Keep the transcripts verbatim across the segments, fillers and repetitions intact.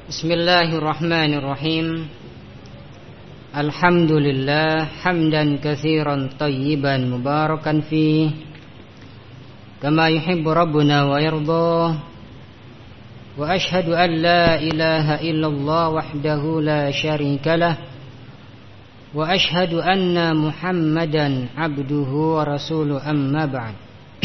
Bismillahirrahmanirrahim. Alhamdulillah hamdan katsiran tayyiban mubarakan fi kama yuhibbu rabbuna wa yarda. Wa ashhadu an la ilaha illallah wahdahu la syarika lah. Wa ashhadu anna Muhammadan abduhu wa rasuluhu amma ba'd.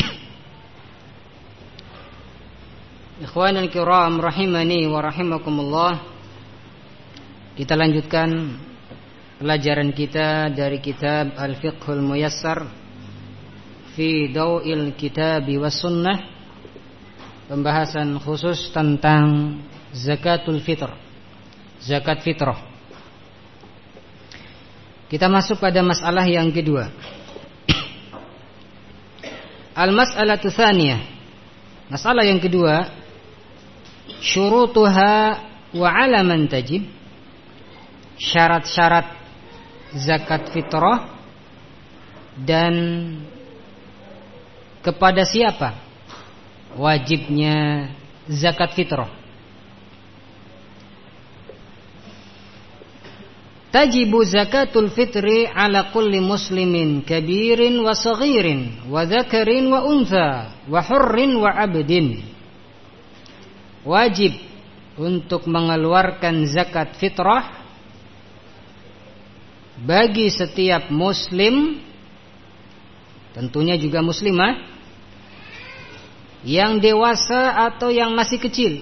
Ikhwanul kiram rahimani wa rahimakumullah. Kita lanjutkan pelajaran kita dari kitab Al-Fiqhul Muyassar fi Daw'il Kitabi was Sunnah, pembahasan khusus tentang zakatul fitr, zakat fitrah. Kita masuk pada masalah yang kedua. Al-mas'alatu tsaniyah. Masalah yang kedua, syurutuha wa 'ala man tajib. Syarat-syarat zakat fitrah dan kepada siapa wajibnya zakat fitrah. Tajibu zakatul fitri ala kulli muslimin kabirin wa saghirin wa dzakarin wa untha wa hurrin wa abdin. Wajib untuk mengeluarkan zakat fitrah bagi setiap muslim, tentunya juga muslimah, yang dewasa atau yang masih kecil,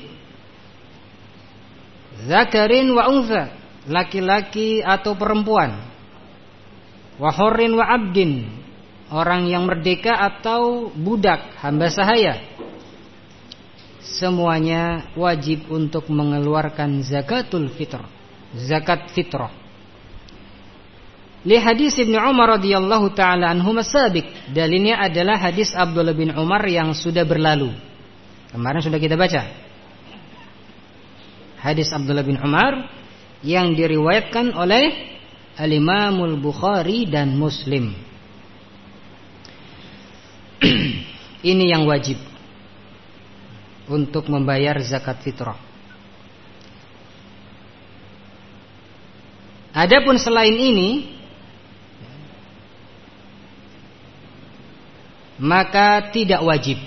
zakarin wa untha, laki-laki atau perempuan, wa hurrin wa abdin, orang yang merdeka atau budak, hamba sahaya. Semuanya wajib untuk mengeluarkan zakatul fitr, zakat fitrah. Li hadis Ibnu Umar radhiyallahu taala anhuma sabiq. Dalilnya adalah hadis Abdullah bin Umar yang sudah berlalu. Kemarin sudah kita baca. Hadis Abdullah bin Umar yang diriwayatkan oleh Al-Imamul Bukhari dan Muslim. Ini yang wajib untuk membayar zakat fitrah. Adapun selain ini, maka tidak wajib.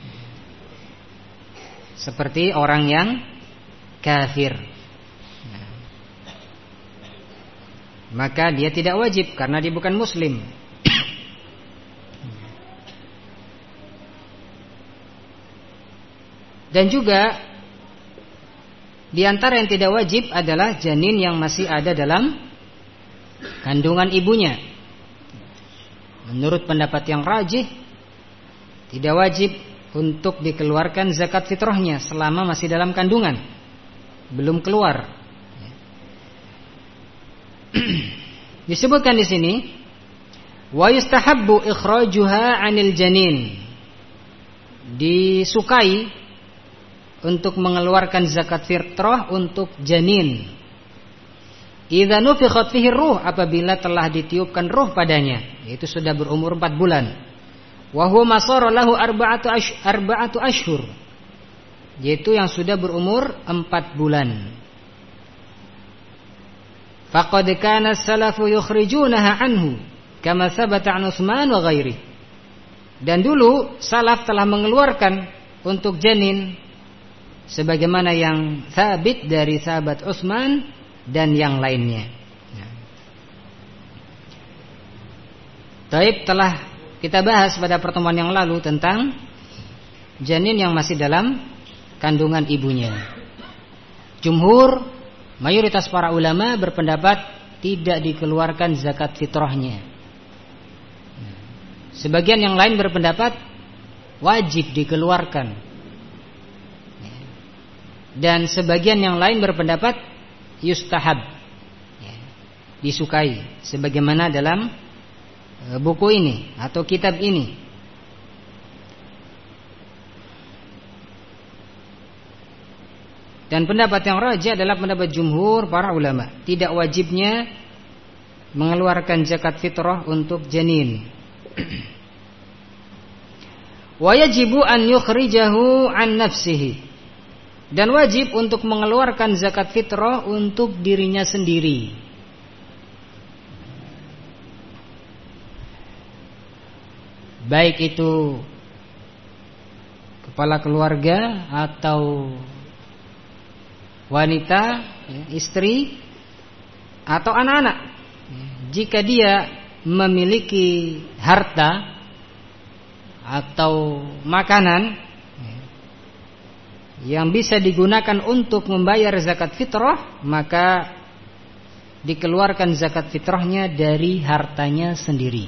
Seperti orang yang kafir, maka dia tidak wajib karena dia bukan muslim. Dan juga di antara yang tidak wajib adalah janin yang masih ada dalam kandungan ibunya. Menurut pendapat yang rajih, tidak wajib untuk dikeluarkan zakat fitrahnya selama masih dalam kandungan, belum keluar. Disebutkan di sini, wa yustahabbu ikhrajuha 'anil janin. Disukai untuk mengeluarkan zakat fitrah untuk janin. Idza nufikhat fihi ruh, apabila telah ditiupkan ruh padanya, yaitu sudah berumur empat bulan. Wa huwa masara lahu arba'atu ash, arba'atu ashhur, yaitu yang sudah berumur empat bulan. Faqad kana as-salafu yukhrijunaha anhu kama thabata an Utsman wa ghairi. Dan dulu salaf telah mengeluarkan untuk janin sebagaimana yang sabit dari sahabat Utsman dan yang lainnya. Taib, telah kita bahas pada pertemuan yang lalu tentang janin yang masih dalam kandungan ibunya. Jumhur, mayoritas para ulama berpendapat tidak dikeluarkan zakat fitrahnya. Sebagian yang lain berpendapat wajib dikeluarkan. Dan sebagian yang lain berpendapat yustahab, disukai, sebagaimana dalam buku ini atau kitab ini. Dan pendapat yang rajih adalah pendapat jumhur para ulama, tidak wajibnya mengeluarkan zakat fitrah untuk janin. Wa yajibu an yukhrijahu an nafsihi, Dan wajib untuk mengeluarkan zakat fitrah untuk dirinya sendiri. Baik itu kepala keluarga atau wanita, istri atau anak-anak. Jika dia memiliki harta atau makanan yang bisa digunakan untuk membayar zakat fitrah, maka dikeluarkan zakat fitrahnya dari hartanya sendiri.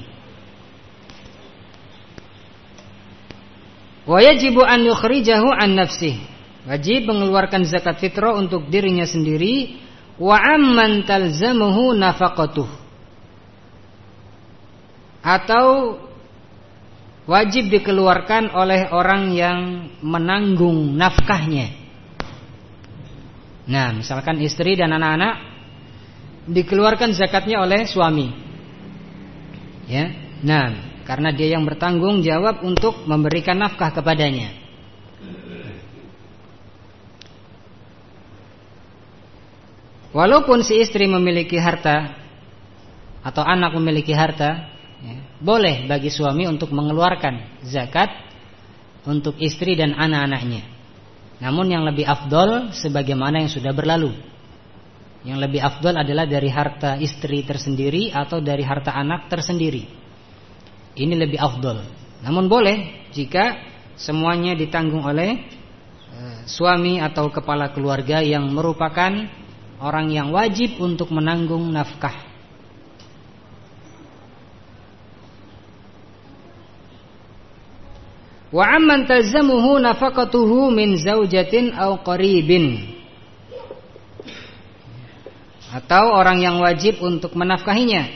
Wa yajibu an yukhrijahu an nafsih. Wajib mengeluarkan zakat fitrah untuk dirinya sendiri. Wa amman talzamuhu nafaqatuh. Atau wajib dikeluarkan oleh orang yang menanggung nafkahnya. Nah, misalkan istri dan anak-anak dikeluarkan zakatnya oleh suami. Ya. Nah, karena dia yang bertanggung jawab untuk memberikan nafkah kepadanya. Walaupun si istri memiliki harta atau anak memiliki harta, ya, boleh bagi suami untuk mengeluarkan zakat untuk istri dan anak-anaknya. Namun yang lebih afdol sebagaimana yang sudah berlalu. Yang lebih afdol adalah dari harta istri tersendiri atau dari harta anak tersendiri. Ini lebih afdol. Namun boleh jika semuanya ditanggung oleh e, suami atau kepala keluarga yang merupakan orang yang wajib untuk menanggung nafkah. Wa amman talzamuhu nafaqatuhu min zaujatin aw qaribin. Atau orang yang wajib untuk menafkahinya.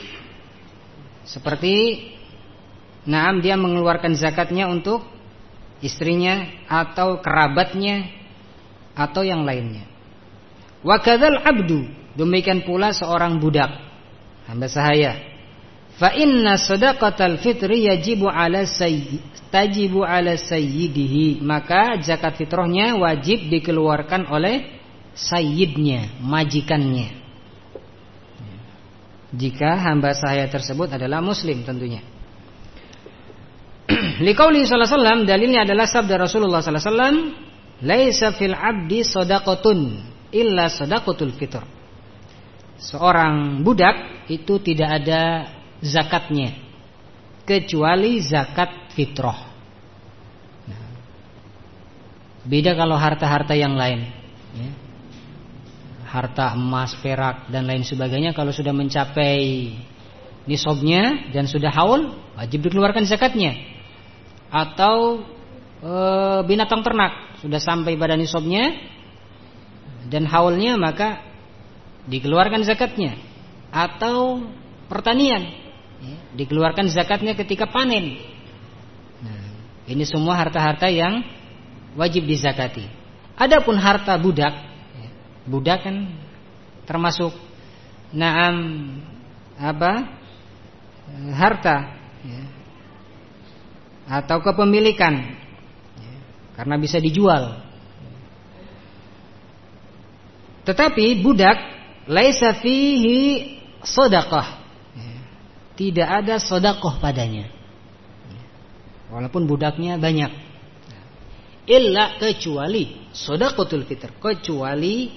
Seperti naam dia mengeluarkan zakatnya untuk istrinya atau kerabatnya atau yang lainnya. Wa kadzal abdu, demikian pula seorang budak, hamba sahaya. Fa inna shadaqatal fitri yajibu ala sayyid tajibu ala sayyidihi, maka zakat fitrahnya wajib dikeluarkan oleh sayyidnya, majikannya. Jika hamba sahaya tersebut adalah muslim tentunya. Liqauli sallallahu alaihi wasallam, dalilnya adalah sabda Rasulullah sallallahu alaihi wasallam, laisa fil abdi shadaqatun illa shadaqatul fitr. Seorang budak itu tidak ada zakatnya kecuali zakat fitrah. Nah, beda kalau harta-harta yang lain, ya. Harta emas, perak dan lain sebagainya, kalau sudah mencapai nisabnya dan sudah haul, wajib dikeluarkan zakatnya. Atau e, binatang ternak sudah sampai pada nisabnya dan haulnya, maka dikeluarkan zakatnya. Atau pertanian, ya, dikeluarkan zakatnya ketika panen. Nah, ini semua harta-harta yang wajib dizakati. Adapun harta budak, ya, budak kan termasuk naam apa harta, ya, atau kepemilikan, ya, karena bisa dijual. Tetapi budak laisa fihi shadaqah, tidak ada sedekah padanya, walaupun budaknya banyak. Illa, kecuali sedekatul fitr, kecuali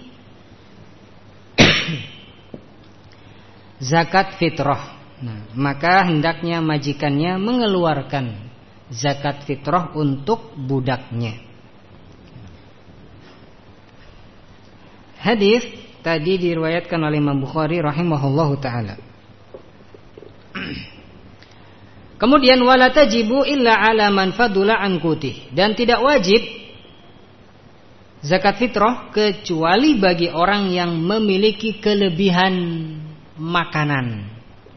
zakat fitrah. Nah, maka hendaknya majikannya mengeluarkan zakat fitrah untuk budaknya. Hadis tadi diriwayatkan oleh Imam Bukhari rahimahullahu taala. Kemudian wala tajibu illa ala man fadula an qutih, dan tidak wajib zakat fitrah kecuali bagi orang yang memiliki kelebihan makanan.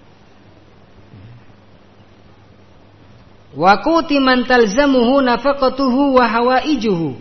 Wa quti man talzamuhu nafaqatuhu wa hawaijuhu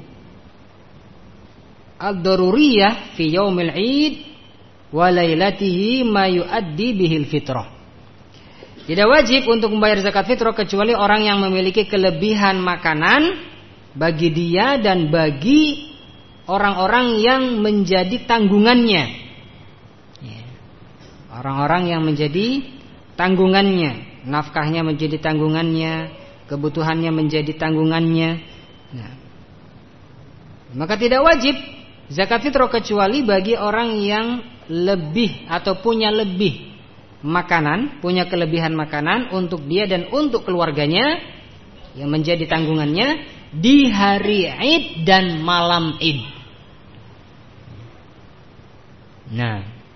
ad-daruriyah fi yaumil 'id wa lailatihi ma yuaddi bihil fitrah. Tidak wajib untuk membayar zakat fitrah kecuali orang yang memiliki kelebihan makanan bagi dia dan bagi orang-orang yang menjadi tanggungannya. Ya. Orang-orang yang menjadi tanggungannya, nafkahnya menjadi tanggungannya, kebutuhannya menjadi tanggungannya. Nah, maka tidak wajib zakat fitrah kecuali bagi orang yang lebih atau punya lebih makanan, punya kelebihan makanan untuk dia dan untuk keluarganya yang menjadi tanggungannya di hari Id dan malam Id. Nah,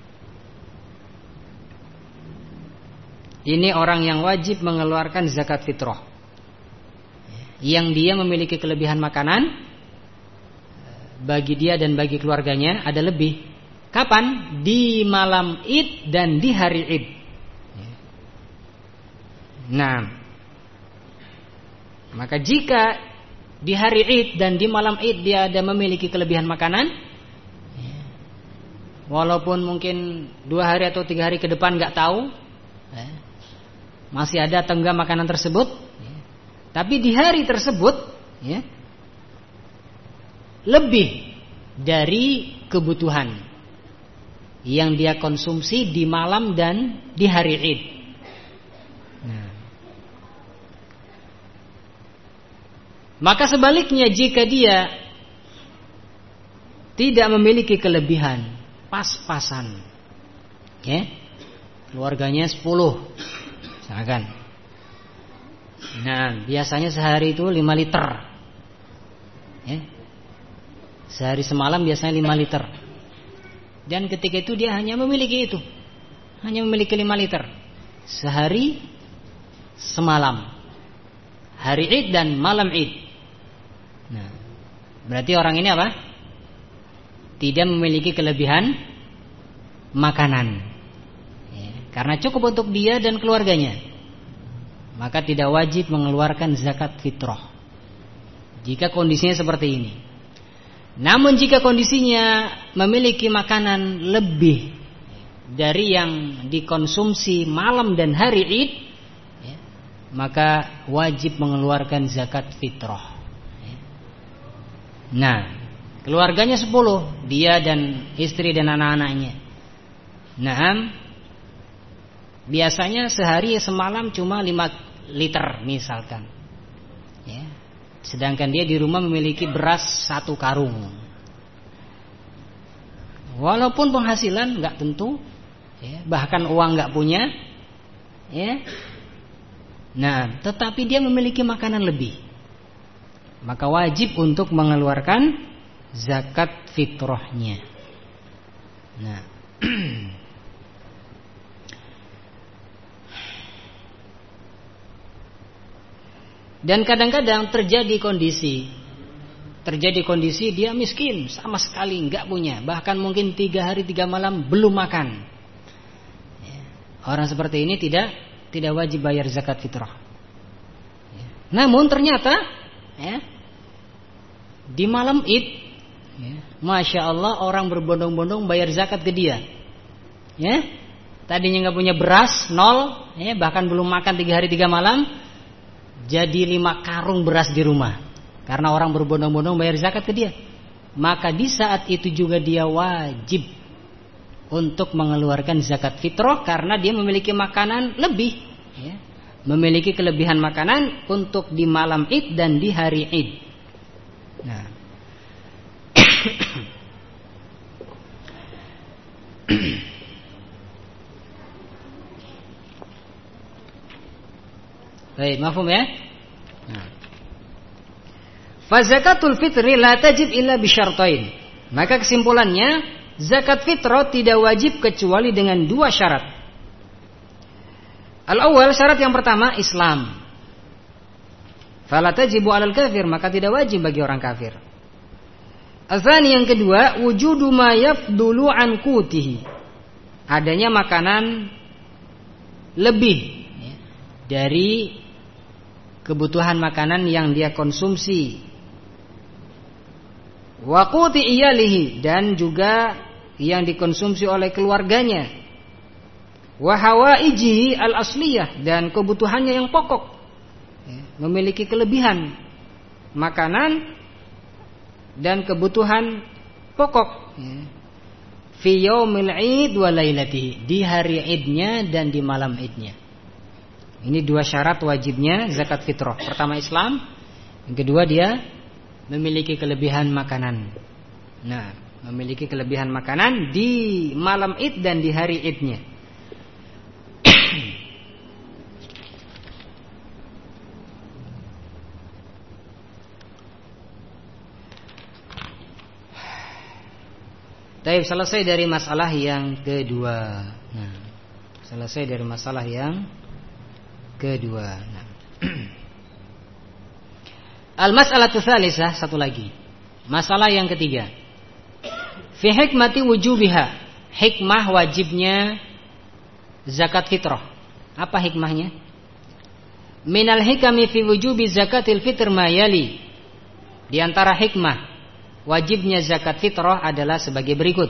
ini orang yang wajib mengeluarkan zakat fitrah, yang dia memiliki kelebihan makanan bagi dia dan bagi keluarganya ada lebih. Kapan? Di malam Id dan di hari Id. Nah, maka jika di hari Id dan di malam Id dia ada memiliki kelebihan makanan, walaupun mungkin dua hari atau tiga hari ke depan nggak tahu masih ada atau enggak makanan tersebut, tapi di hari tersebut ya, lebih dari kebutuhan yang dia konsumsi di malam dan di hari Id. Nah, maka sebaliknya jika dia tidak memiliki kelebihan, pas-pasan, ya, keluarganya sepuluh, misalkan. Nah, biasanya sehari itu lima liter, ya, sehari semalam biasanya lima liter. Dan ketika itu dia hanya memiliki itu, hanya memiliki lima liter sehari semalam, hari Id dan malam Id. Nah, berarti orang ini apa? Tidak memiliki kelebihan makanan, ya, karena cukup untuk dia dan keluarganya. Maka tidak wajib mengeluarkan zakat fitrah jika kondisinya seperti ini. Namun jika kondisinya memiliki makanan lebih dari yang dikonsumsi malam dan hari Id, ya, maka wajib mengeluarkan zakat fitrah. Ya. Nah, keluarganya sepuluh, dia dan istri dan anak-anaknya. Nah, biasanya sehari semalam cuma lima liter misalkan, ya. Sedangkan dia di rumah memiliki beras satu karung. Walaupun penghasilan nggak tentu, ya, bahkan uang nggak punya, ya. Nah, tetapi dia memiliki makanan lebih, maka wajib untuk mengeluarkan zakat fitrahnya. Nah, dan kadang-kadang terjadi kondisi Terjadi kondisi dia miskin, sama sekali nggak punya, bahkan mungkin tiga hari tiga malam belum makan. Orang seperti ini tidak Tidak wajib bayar zakat fitrah. Namun ternyata, ya, di malam Id, ya, Masya Allah orang berbondong-bondong bayar zakat ke dia, ya. Tadinya nggak punya beras, nol, ya, bahkan belum makan tiga hari tiga malam, jadi lima karung beras di rumah, karena orang berbondong-bondong bayar zakat ke dia. Maka di saat itu juga dia wajib untuk mengeluarkan zakat fitrah, karena dia memiliki makanan lebih, ya, memiliki kelebihan makanan untuk di malam Id dan di hari Id. Nah, baik, mafhum ya? Nah. Fa zakatul fitri la tajib illa bi syartain. Maka kesimpulannya, zakat fitrah tidak wajib kecuali dengan dua syarat. Al-awwal, syarat yang pertama Islam. Fala tajibu 'alal kafir, maka tidak wajib bagi orang kafir. Al-thani, yang kedua, wujudu ma yafdulu an qutihi. Adanya makanan lebih, ya, dari kebutuhan makanan yang dia konsumsi. Wa quti iyalihi, dan juga yang dikonsumsi oleh keluarganya. Wa hawaijihi al-asliyah, dan kebutuhannya yang pokok, ya, memiliki kelebihan makanan dan kebutuhan pokok. Ya. Fi yaumil id wa lailatihi, di hari idnya dan di malam idnya. Ini dua syarat wajibnya zakat fitrah. Pertama Islam, yang kedua dia memiliki kelebihan makanan. Nah, memiliki kelebihan makanan di malam id dan di hari idnya. Baik, selesai dari masalah yang kedua. Nah, selesai dari masalah yang kedua. Nah. Al-mas'alatu tsalisah, satu lagi. Masalah yang ketiga. Fi hikmati wujubiha, hikmah wajibnya zakat fitrah. Apa hikmahnya? Minal hikami fi wujubi zakatil fitr ma yali. Di antara hikmah wajibnya zakat fitrah adalah sebagai berikut.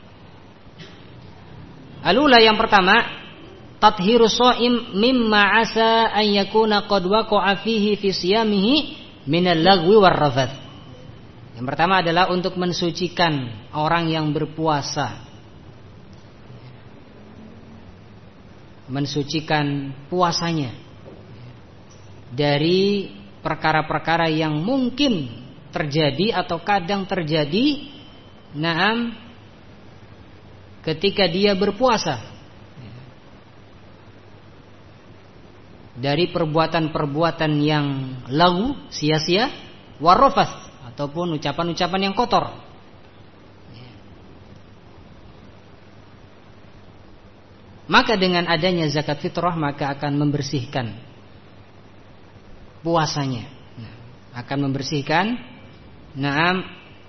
Alula, yang pertama, tathiru shaim mimma asa an yakuna qad waqa'a fihi fi siyamihi minal lagwi war rafath. Yang pertama adalah untuk mensucikan orang yang berpuasa, mensucikan puasanya dari perkara-perkara yang mungkin terjadi atau kadang terjadi, naam, ketika dia berpuasa, dari perbuatan-perbuatan yang lagu, sia-sia, warrafas, ataupun ucapan-ucapan yang kotor. Maka dengan adanya zakat fitrah maka akan membersihkan puasanya, akan membersihkan Naam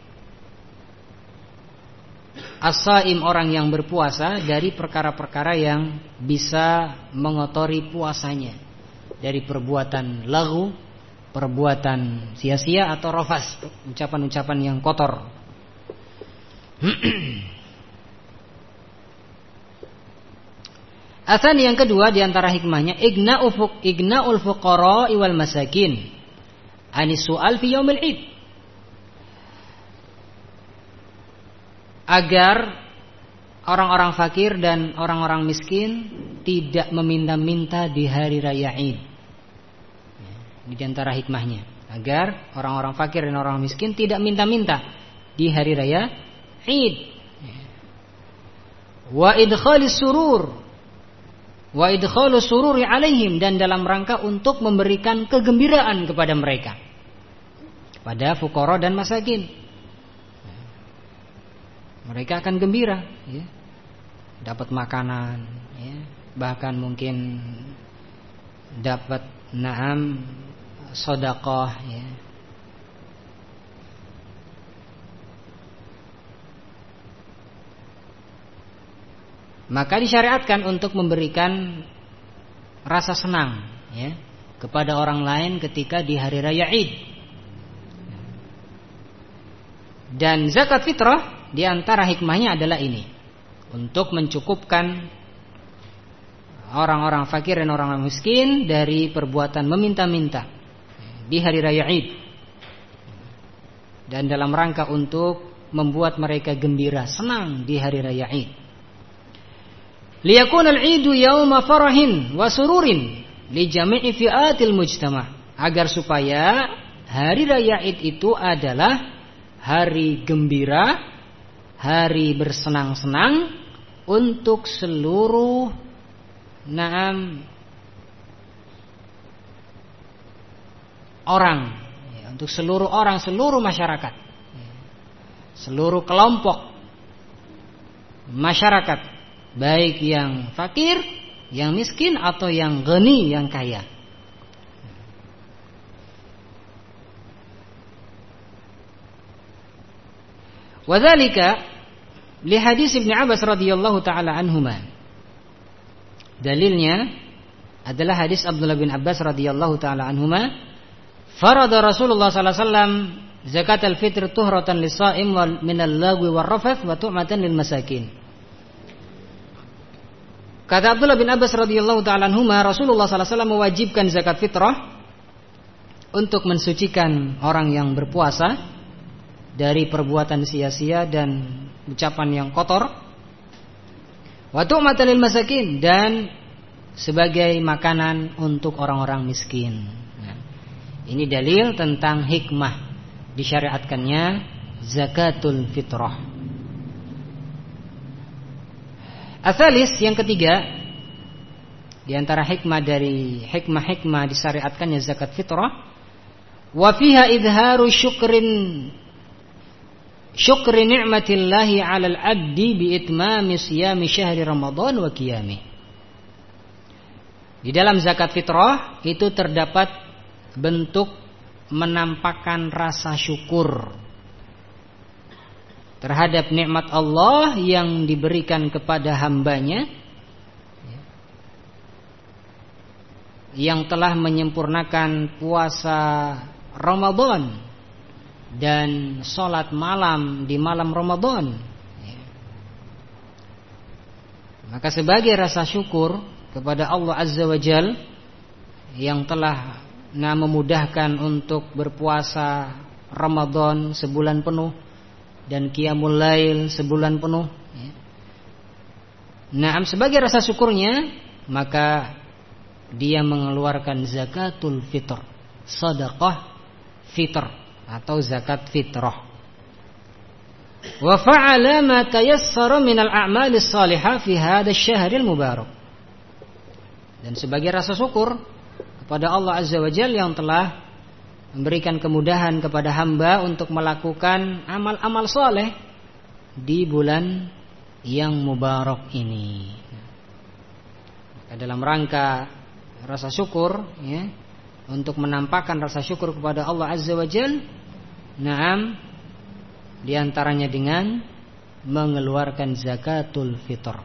as-shaim, orang yang berpuasa, dari perkara-perkara yang bisa mengotori puasanya, dari perbuatan lagu, perbuatan sia-sia atau rafas, ucapan-ucapan yang kotor. Asan yang kedua di antara hikmahnya, igna'ul fuq igna'ul fuqara wal masakin anis su'al fi yaumil id, agar orang-orang fakir dan orang-orang miskin tidak meminta-minta di hari raya Id. Ini di antara hikmahnya, agar orang-orang fakir dan orang miskin tidak minta-minta di hari raya Id. Wa idkhalis surur wa idkhalus sururi alaihim, dan dalam rangka untuk memberikan kegembiraan kepada mereka, pada fuqara dan masakin. Mereka akan gembira, ya, dapat makanan, ya, bahkan mungkin dapat naam sedekah, ya. Maka disyariatkan untuk memberikan rasa senang, ya, kepada orang lain ketika di hari raya Id. Dan zakat fitrah di antara hikmahnya adalah ini, untuk mencukupkan orang-orang fakir dan orang miskin dari perbuatan meminta-minta di hari raya Id, dan dalam rangka untuk membuat mereka gembira, senang di hari raya Id. Liyakunal Idu yauma farahin wa sururin li jami'i fi'atil mujtama', agar supaya hari raya Id itu adalah hari gembira, hari bersenang-senang untuk seluruh naam orang, ya, untuk seluruh orang, seluruh masyarakat, ya, seluruh kelompok masyarakat, baik yang fakir, yang miskin, atau yang ghani, yang kaya. Wadzalika li hadis Ibnu Abbas radhiyallahu taala anhuma. Dalilnya adalah hadis Abdullah bin Abbas radhiyallahu taala anhuma, farada Rasulullah sallallahu alaihi wasallam zakatul fitr tuhratan lis-shaim wal minal lagwi war rafath wa tu'matan lil masakin. Kata Abdullah bin Abbas radhiyallahu taala anhuma, Rasulullah sallallahu alaihi wasallam mewajibkan zakat fitrah untuk mensucikan orang yang berpuasa dari perbuatan sia-sia dan ucapan yang kotor. Wa tu'matan lil masakin, dan sebagai makanan untuk orang-orang miskin. Nah, ini dalil tentang hikmah disyariatkannya zakatul fitrah. Atsalis, yang ketiga, di antara hikmah dari hikmah-hikmah disyariatkannya zakat fitrah, wa fiha idharu syukrin syukri ni'matillahi 'alal 'abdi bi itmami siyami syahri Ramadan wa qiyamih. Di dalam zakat fitrah itu terdapat bentuk menampakkan rasa syukur terhadap nikmat Allah yang diberikan kepada hambanya yang telah menyempurnakan puasa Ramadan dan sholat malam di malam Ramadan. Maka sebagai rasa syukur kepada Allah Azza wa Jal yang telah nah, memudahkan untuk berpuasa Ramadan sebulan penuh dan qiyamul lail sebulan penuh, nah sebagai rasa syukurnya maka dia mengeluarkan zakatul fitr, sedekah fitr atau zakat fitrah. Wa fa'ala ma tayassara minal a'malis salihah fi hadzal syahril mubarak. Dan sebagai rasa syukur kepada Allah Azza wa Jalla yang telah memberikan kemudahan kepada hamba untuk melakukan amal-amal saleh di bulan yang mubarak ini. Dalam rangka rasa syukur, ya, untuk menampakkan rasa syukur kepada Allah Azza wa Jalla, naam, diantaranya dengan mengeluarkan zakatul fitr.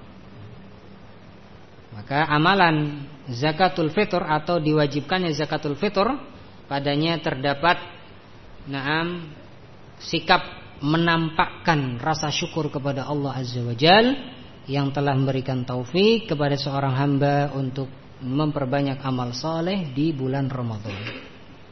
Maka amalan zakatul fitr atau diwajibkannya zakatul fitr, padanya terdapat naam sikap menampakkan rasa syukur kepada Allah Azza wa Jalla yang telah memberikan taufik kepada seorang hamba untuk memperbanyak amal saleh di bulan Ramadan.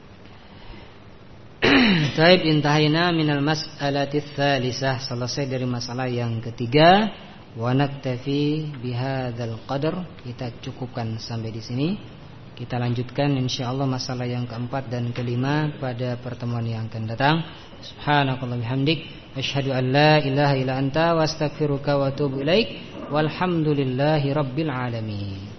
Taib, intahina minal mas'alati tsalisah, selesai dari masalah yang ketiga. Wa naktafi bihadzal qadar, kita cukupkan sampai di sini. Kita lanjutkan insyaallah masalah yang keempat dan kelima pada pertemuan yang akan datang. Subhanakallah bihamdik, asyhadu an la ilaha illa anta wa astaghfiruka wa atubu ilaik. Walhamdulillahi rabbil alamin.